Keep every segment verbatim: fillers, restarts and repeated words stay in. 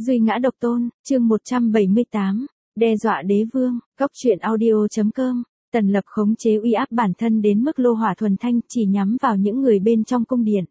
Duy ngã độc tôn, chương một trăm bảy mươi tám, đe dọa đế vương, góc truyện audio.com. Tần Lập khống chế uy áp bản thân đến mức lô hỏa thuần thanh, chỉ nhắm vào những người bên trong cung điện.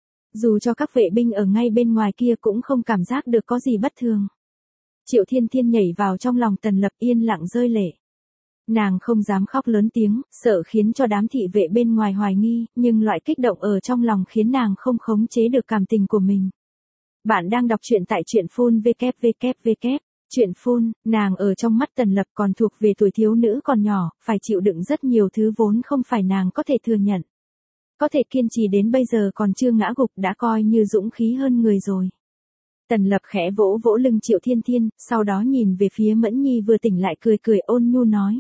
Dù cho các vệ binh ở ngay bên ngoài kia cũng không cảm giác được có gì bất thường. Triệu Thiên Thiên nhảy vào trong lòng Tần Lập, yên lặng rơi lệ. Nàng không dám khóc lớn tiếng, sợ khiến cho đám thị vệ bên ngoài hoài nghi, nhưng loại kích động ở trong lòng khiến nàng không khống chế được cảm tình của mình. Bạn đang đọc truyện tại truyện phun vê vê vê. Truyện phun, nàng ở trong mắt Tần Lập còn thuộc về tuổi thiếu nữ còn nhỏ, phải chịu đựng rất nhiều thứ vốn không phải nàng có thể thừa nhận. Có thể kiên trì đến bây giờ còn chưa ngã gục đã coi như dũng khí hơn người rồi. Tần Lập khẽ vỗ vỗ lưng Triệu Thiên Thiên, sau đó nhìn về phía Mẫn Nhi vừa tỉnh lại, cười cười ôn nhu nói.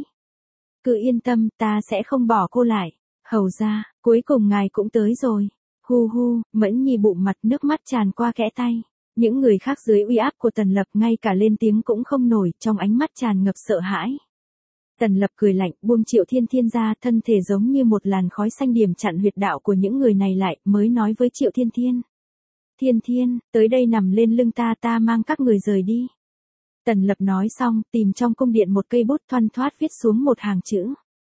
Cứ yên tâm, ta sẽ không bỏ cô lại. Hầu ra, cuối cùng ngài cũng tới rồi. Hu hu, Mẫn Nhi bụng mặt, nước mắt tràn qua kẽ tay. Những người khác dưới uy áp của Tần Lập ngay cả lên tiếng cũng không nổi, trong ánh mắt tràn ngập sợ hãi. Tần Lập cười lạnh, buông Triệu Thiên Thiên ra, thân thể giống như một làn khói xanh điểm chặn huyệt đạo của những người này lại, mới nói với Triệu Thiên Thiên. Thiên Thiên, tới đây nằm lên lưng ta, ta mang các người rời đi. Tần Lập nói xong, tìm trong cung điện một cây bút thoăn thoắt viết xuống một hàng chữ.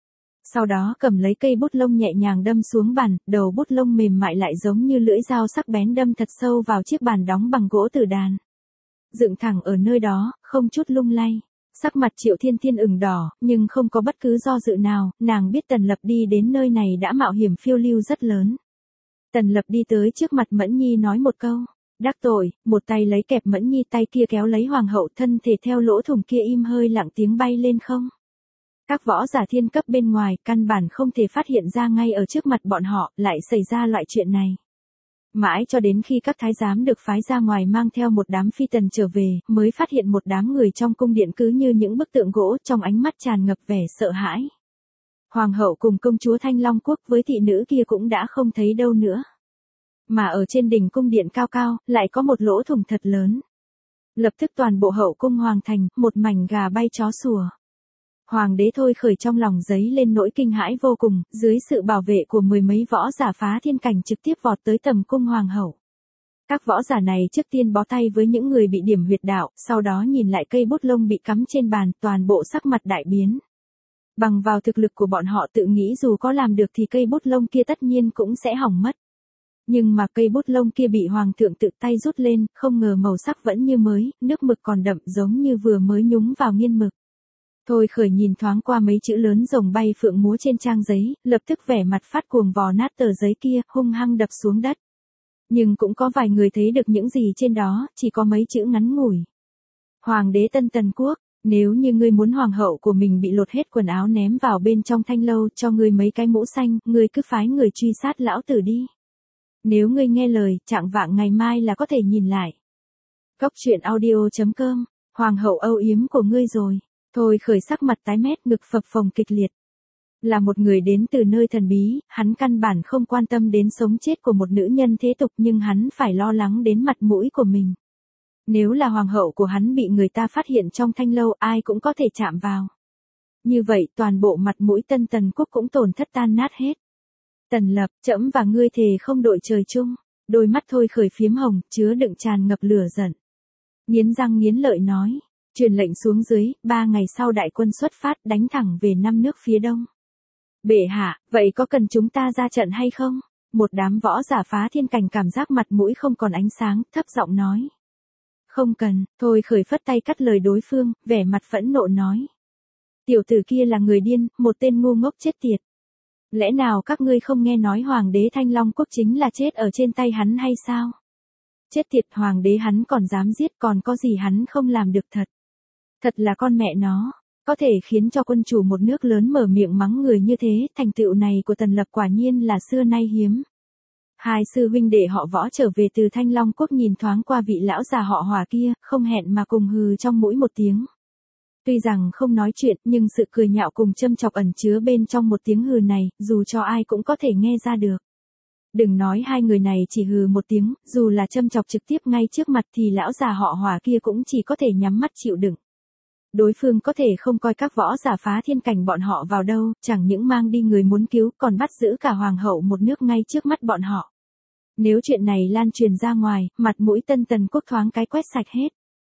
Sau đó cầm lấy cây bút lông nhẹ nhàng đâm xuống bàn, đầu bút lông mềm mại lại giống như lưỡi dao sắc bén đâm thật sâu vào chiếc bàn đóng bằng gỗ tử đàn. Dựng thẳng ở nơi đó, không chút lung lay. Sắc mặt Triệu Thiên Thiên ửng đỏ, nhưng không có bất cứ do dự nào, nàng biết Tần Lập đi đến nơi này đã mạo hiểm phiêu lưu rất lớn. Tần Lập đi tới trước mặt Mẫn Nhi nói một câu. Đắc tội, một tay lấy kẹp Mẫn Nhi, tay kia kéo lấy hoàng hậu, thân thể theo lỗ thủng kia im hơi lặng tiếng bay lên không. Các võ giả thiên cấp bên ngoài căn bản không thể phát hiện ra ngay ở trước mặt bọn họ lại xảy ra loại chuyện này. Mãi cho đến khi các thái giám được phái ra ngoài mang theo một đám phi tần trở về, mới phát hiện một đám người trong cung điện cứ như những bức tượng gỗ, trong ánh mắt tràn ngập vẻ sợ hãi. Hoàng hậu cùng công chúa Thanh Long Quốc với thị nữ kia cũng đã không thấy đâu nữa. Mà ở trên đỉnh cung điện cao cao, lại có một lỗ thủng thật lớn. Lập tức toàn bộ hậu cung hoàng thành, một mảnh gà bay chó sủa. Hoàng đế Thôi Khởi trong lòng giấy lên nỗi kinh hãi vô cùng, dưới sự bảo vệ của mười mấy võ giả phá thiên cảnh trực tiếp vọt tới tầm cung hoàng hậu. Các võ giả này trước tiên bó tay với những người bị điểm huyệt đạo, sau đó nhìn lại cây bút lông bị cắm trên bàn, toàn bộ sắc mặt đại biến. Bằng vào thực lực của bọn họ tự nghĩ dù có làm được thì cây bút lông kia tất nhiên cũng sẽ hỏng mất. Nhưng mà cây bút lông kia bị hoàng thượng tự tay rút lên, không ngờ màu sắc vẫn như mới, nước mực còn đậm giống như vừa mới nhúng vào nghiên mực. Thôi Khởi nhìn thoáng qua mấy chữ lớn rồng bay phượng múa trên trang giấy, lập tức vẻ mặt phát cuồng vò nát tờ giấy kia, hung hăng đập xuống đất. Nhưng cũng có vài người thấy được những gì trên đó, chỉ có mấy chữ ngắn ngủi. Hoàng đế Tân Tần Quốc, nếu như ngươi muốn hoàng hậu của mình bị lột hết quần áo ném vào bên trong thanh lâu cho ngươi mấy cái mũ xanh, ngươi cứ phái người truy sát lão tử đi. Nếu ngươi nghe lời, trạng vạng ngày mai là có thể nhìn lại. Góc truyện audio.com, hoàng hậu âu yếm của ngươi rồi. Thôi Khởi sắc mặt tái mét, ngực phập phồng kịch liệt. Là một người đến từ nơi thần bí, hắn căn bản không quan tâm đến sống chết của một nữ nhân thế tục, nhưng hắn phải lo lắng đến mặt mũi của mình. Nếu là hoàng hậu của hắn bị người ta phát hiện trong thanh lâu, ai cũng có thể chạm vào. Như vậy toàn bộ mặt mũi Tân Tần Quốc cũng tổn thất tan nát hết. Tần Lập, trẫm và ngươi thề không đội trời chung. Đôi mắt Thôi Khởi phiếm hồng, chứa đựng tràn ngập lửa giận. Nghiến răng nghiến lợi nói. Truyền lệnh xuống dưới, ba ngày sau đại quân xuất phát đánh thẳng về năm nước phía đông. Bệ hạ, vậy có cần chúng ta ra trận hay không? Một đám võ giả phá thiên cảnh cảm giác mặt mũi không còn ánh sáng, thấp giọng nói. Không cần, Thôi Khởi phất tay cắt lời đối phương, vẻ mặt phẫn nộ nói. Tiểu tử kia là người điên, một tên ngu ngốc chết tiệt. Lẽ nào các ngươi không nghe nói hoàng đế Thanh Long Quốc chính là chết ở trên tay hắn hay sao? Chết tiệt, hoàng đế hắn còn dám giết, còn có gì hắn không làm được thật. Thật là con mẹ nó, có thể khiến cho quân chủ một nước lớn mở miệng mắng người như thế, thành tựu này của Tần Lập quả nhiên là xưa nay hiếm. Hai sư huynh đệ họ Võ trở về từ Thanh Long Quốc nhìn thoáng qua vị lão già họ Hòa kia, không hẹn mà cùng hừ trong mũi một tiếng. Tuy rằng không nói chuyện, nhưng sự cười nhạo cùng châm chọc ẩn chứa bên trong một tiếng hừ này, dù cho ai cũng có thể nghe ra được. Đừng nói hai người này chỉ hừ một tiếng, dù là châm chọc trực tiếp ngay trước mặt thì lão già họ Hòa kia cũng chỉ có thể nhắm mắt chịu đựng. Đối phương có thể không coi các võ giả phá thiên cảnh bọn họ vào đâu, chẳng những mang đi người muốn cứu còn bắt giữ cả hoàng hậu một nước ngay trước mắt bọn họ. Nếu chuyện này lan truyền ra ngoài, mặt mũi Tân Tần Quốc thoáng cái quét sạch hết.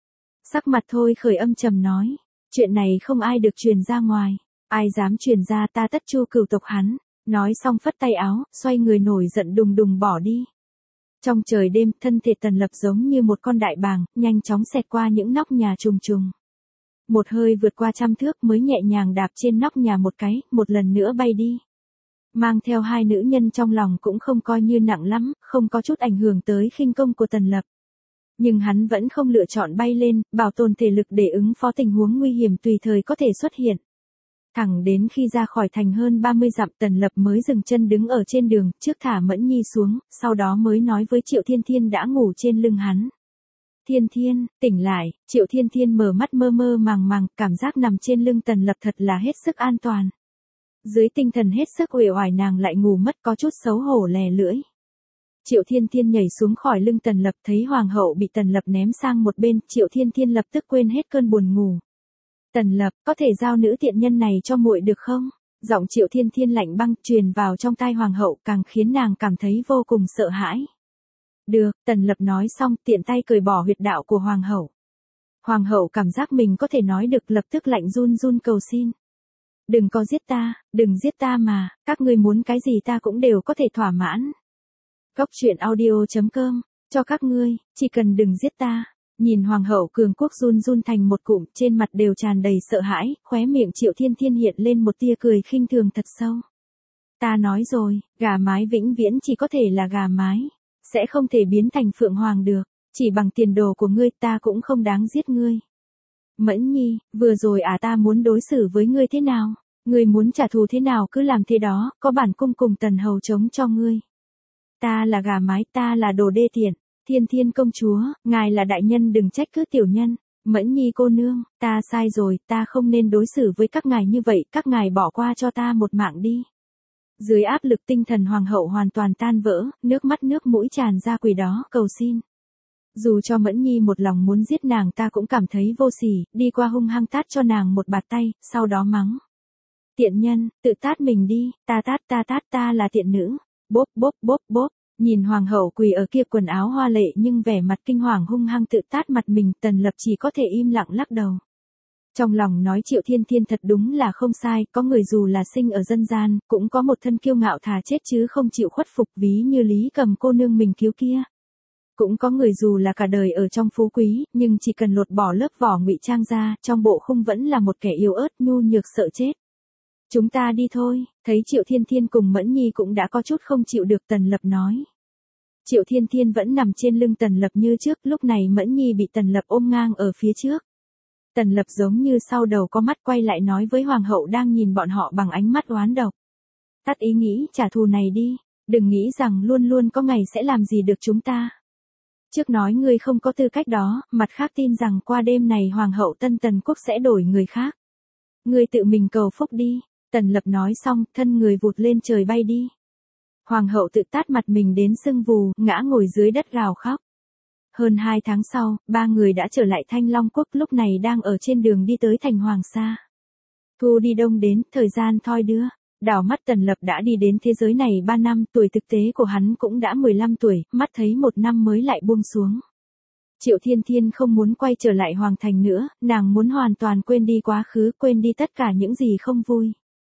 Sắc mặt Thôi Khởi âm trầm nói, chuyện này không ai được truyền ra ngoài, ai dám truyền ra ta tất chu cửu tộc hắn. Nói xong phất tay áo, xoay người nổi giận đùng đùng bỏ đi. Trong trời đêm, thân thể Tần Lập giống như một con đại bàng, nhanh chóng xẹt qua những nóc nhà trùng trùng. Một hơi vượt qua trăm thước mới nhẹ nhàng đạp trên nóc nhà một cái, một lần nữa bay đi. Mang theo hai nữ nhân trong lòng cũng không coi như nặng lắm, không có chút ảnh hưởng tới khinh công của Tần Lập. Nhưng hắn vẫn không lựa chọn bay lên, bảo tồn thể lực để ứng phó tình huống nguy hiểm tùy thời có thể xuất hiện. Thẳng đến khi ra khỏi thành hơn ba mươi dặm, Tần Lập mới dừng chân đứng ở trên đường, trước thả Mẫn Nhi xuống, sau đó mới nói với Triệu Thiên Thiên đã ngủ trên lưng hắn. Thiên Thiên, tỉnh lại. Triệu Thiên Thiên mở mắt mơ mơ màng màng, cảm giác nằm trên lưng Tần Lập thật là hết sức an toàn. Dưới tinh thần hết sức uể oải nàng lại ngủ mất, có chút xấu hổ lè lưỡi. Triệu Thiên Thiên nhảy xuống khỏi lưng Tần Lập, thấy hoàng hậu bị Tần Lập ném sang một bên, Triệu Thiên Thiên lập tức quên hết cơn buồn ngủ. Tần Lập, có thể giao nữ tiện nhân này cho muội được không? Giọng Triệu Thiên Thiên lạnh băng truyền vào trong tai hoàng hậu, càng khiến nàng cảm thấy vô cùng sợ hãi. Được, Tần Lập nói xong, tiện tay cởi bỏ huyệt đạo của hoàng hậu. Hoàng hậu cảm giác mình có thể nói được, lập tức lạnh run run cầu xin. Đừng có giết ta, đừng giết ta mà, các ngươi muốn cái gì ta cũng đều có thể thỏa mãn. Cốc truyện audio chấm com, cho các ngươi, chỉ cần đừng giết ta. Nhìn hoàng hậu cường quốc run run thành một cụm, trên mặt đều tràn đầy sợ hãi, khóe miệng Triệu Thiên Thiên hiện lên một tia cười khinh thường thật sâu. Ta nói rồi, gà mái vĩnh viễn chỉ có thể là gà mái, sẽ không thể biến thành phượng hoàng được, chỉ bằng tiền đồ của ngươi ta cũng không đáng giết ngươi. Mẫn Nhi, vừa rồi à ta muốn đối xử với ngươi thế nào, ngươi muốn trả thù thế nào cứ làm thế đó, có bản cung cùng tần hầu chống cho ngươi. Ta là gà mái, ta là đồ đê tiện. Thiên Thiên công chúa, ngài là đại nhân đừng trách cứ tiểu nhân. Mẫn Nhi cô nương, ta sai rồi, ta không nên đối xử với các ngài như vậy, các ngài bỏ qua cho ta một mạng đi. Dưới áp lực tinh thần hoàng hậu hoàn toàn tan vỡ, nước mắt nước mũi tràn ra quỳ đó, cầu xin. Dù cho Mẫn Nhi một lòng muốn giết nàng ta cũng cảm thấy vô sỉ, đi qua hung hăng tát cho nàng một bạt tay, sau đó mắng. Tiện nhân, tự tát mình đi, ta tát ta tát ta là tiện nữ. Bốp bốp bốp bốp. Nhìn hoàng hậu quỳ ở kia quần áo hoa lệ nhưng vẻ mặt kinh hoàng hung hăng tự tát mặt mình, Tần Lập chỉ có thể im lặng lắc đầu. Trong lòng nói Triệu Thiên Thiên thật đúng là không sai, có người dù là sinh ở dân gian, cũng có một thân kiêu ngạo thà chết chứ không chịu khuất phục, ví như Lý Cầm cô nương mình cứu kia. Cũng có người dù là cả đời ở trong phú quý, nhưng chỉ cần lột bỏ lớp vỏ ngụy trang ra, trong bộ khung vẫn là một kẻ yếu ớt nhu nhược sợ chết. Chúng ta đi thôi, thấy Triệu Thiên Thiên cùng Mẫn Nhi cũng đã có chút không chịu được, Tần Lập nói. Triệu Thiên Thiên vẫn nằm trên lưng Tần Lập như trước, lúc này Mẫn Nhi bị Tần Lập ôm ngang ở phía trước. Tần Lập giống như sau đầu có mắt quay lại nói với hoàng hậu đang nhìn bọn họ bằng ánh mắt oán độc. Tắt ý nghĩ trả thù này đi, đừng nghĩ rằng luôn luôn có ngày sẽ làm gì được chúng ta. Trước nói ngươi không có tư cách đó, mặt khác tin rằng qua đêm này hoàng hậu Tân Tần Quốc sẽ đổi người khác. Ngươi tự mình cầu phúc đi. Tần Lập nói xong, thân người vụt lên trời bay đi. Hoàng hậu tự tát mặt mình đến sưng vù, ngã ngồi dưới đất gào khóc. Hơn hai tháng sau, ba người đã trở lại Thanh Long Quốc, lúc này đang ở trên đường đi tới thành Hoàng Sa. Thu đi đông đến, thời gian thoi đưa. Đảo mắt Tần Lập đã đi đến thế giới này ba năm, tuổi thực tế của hắn cũng đã mười lăm tuổi, mắt thấy một năm mới lại buông xuống. Triệu Thiên Thiên không muốn quay trở lại Hoàng Thành nữa, nàng muốn hoàn toàn quên đi quá khứ, quên đi tất cả những gì không vui.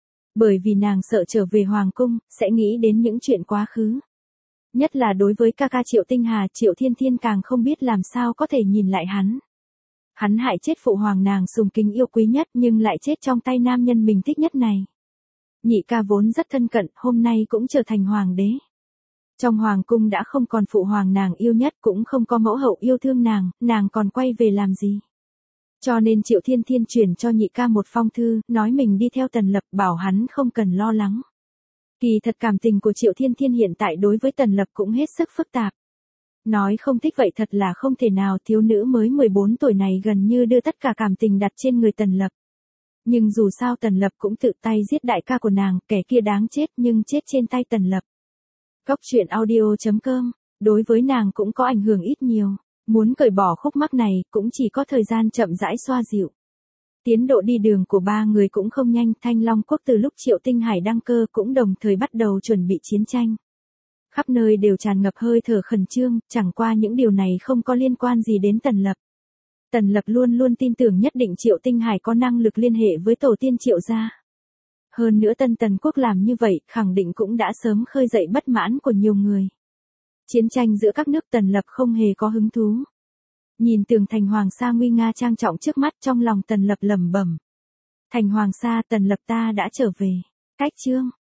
Bởi vì nàng sợ trở về Hoàng Cung, sẽ nghĩ đến những chuyện quá khứ. Nhất là đối với ca ca Triệu Tinh Hà, Triệu Thiên Thiên càng không biết làm sao có thể nhìn lại hắn. Hắn hại chết phụ hoàng nàng sùng kính yêu quý nhất nhưng lại chết trong tay nam nhân mình thích nhất này. Nhị ca vốn rất thân cận, hôm nay cũng trở thành hoàng đế. Trong Hoàng Cung đã không còn phụ hoàng nàng yêu nhất, cũng không có mẫu hậu yêu thương nàng, nàng còn quay về làm gì. Cho nên Triệu Thiên Thiên chuyển cho nhị ca một phong thư, nói mình đi theo Tần Lập, bảo hắn không cần lo lắng. Kỳ thật cảm tình của Triệu Thiên Thiên hiện tại đối với Tần Lập cũng hết sức phức tạp. Nói không thích vậy thật là không thể nào, thiếu nữ mới mười bốn tuổi này gần như đưa tất cả cảm tình đặt trên người Tần Lập. Nhưng dù sao Tần Lập cũng tự tay giết đại ca của nàng, kẻ kia đáng chết nhưng chết trên tay Tần Lập. Cốc truyện audio chấm com, đối với nàng cũng có ảnh hưởng ít nhiều. Muốn cởi bỏ khúc mắc này, cũng chỉ có thời gian chậm rãi xoa dịu. Tiến độ đi đường của ba người cũng không nhanh, Thanh Long Quốc từ lúc Triệu Tinh Hải đăng cơ cũng đồng thời bắt đầu chuẩn bị chiến tranh. Khắp nơi đều tràn ngập hơi thở khẩn trương, chẳng qua những điều này không có liên quan gì đến Tần Lập. Tần Lập luôn luôn tin tưởng nhất định Triệu Tinh Hải có năng lực liên hệ với tổ tiên Triệu gia. Hơn nữa Tân Tần Quốc làm như vậy, khẳng định cũng đã sớm khơi dậy bất mãn của nhiều người. Chiến tranh giữa các nước Tần Lập không hề có hứng thú. Nhìn tường thành Hoàng Sa nguy nga trang trọng trước mắt, trong lòng Tần Lập lẩm bẩm. Thành Hoàng Sa, Tần Lập ta đã trở về. Cách chương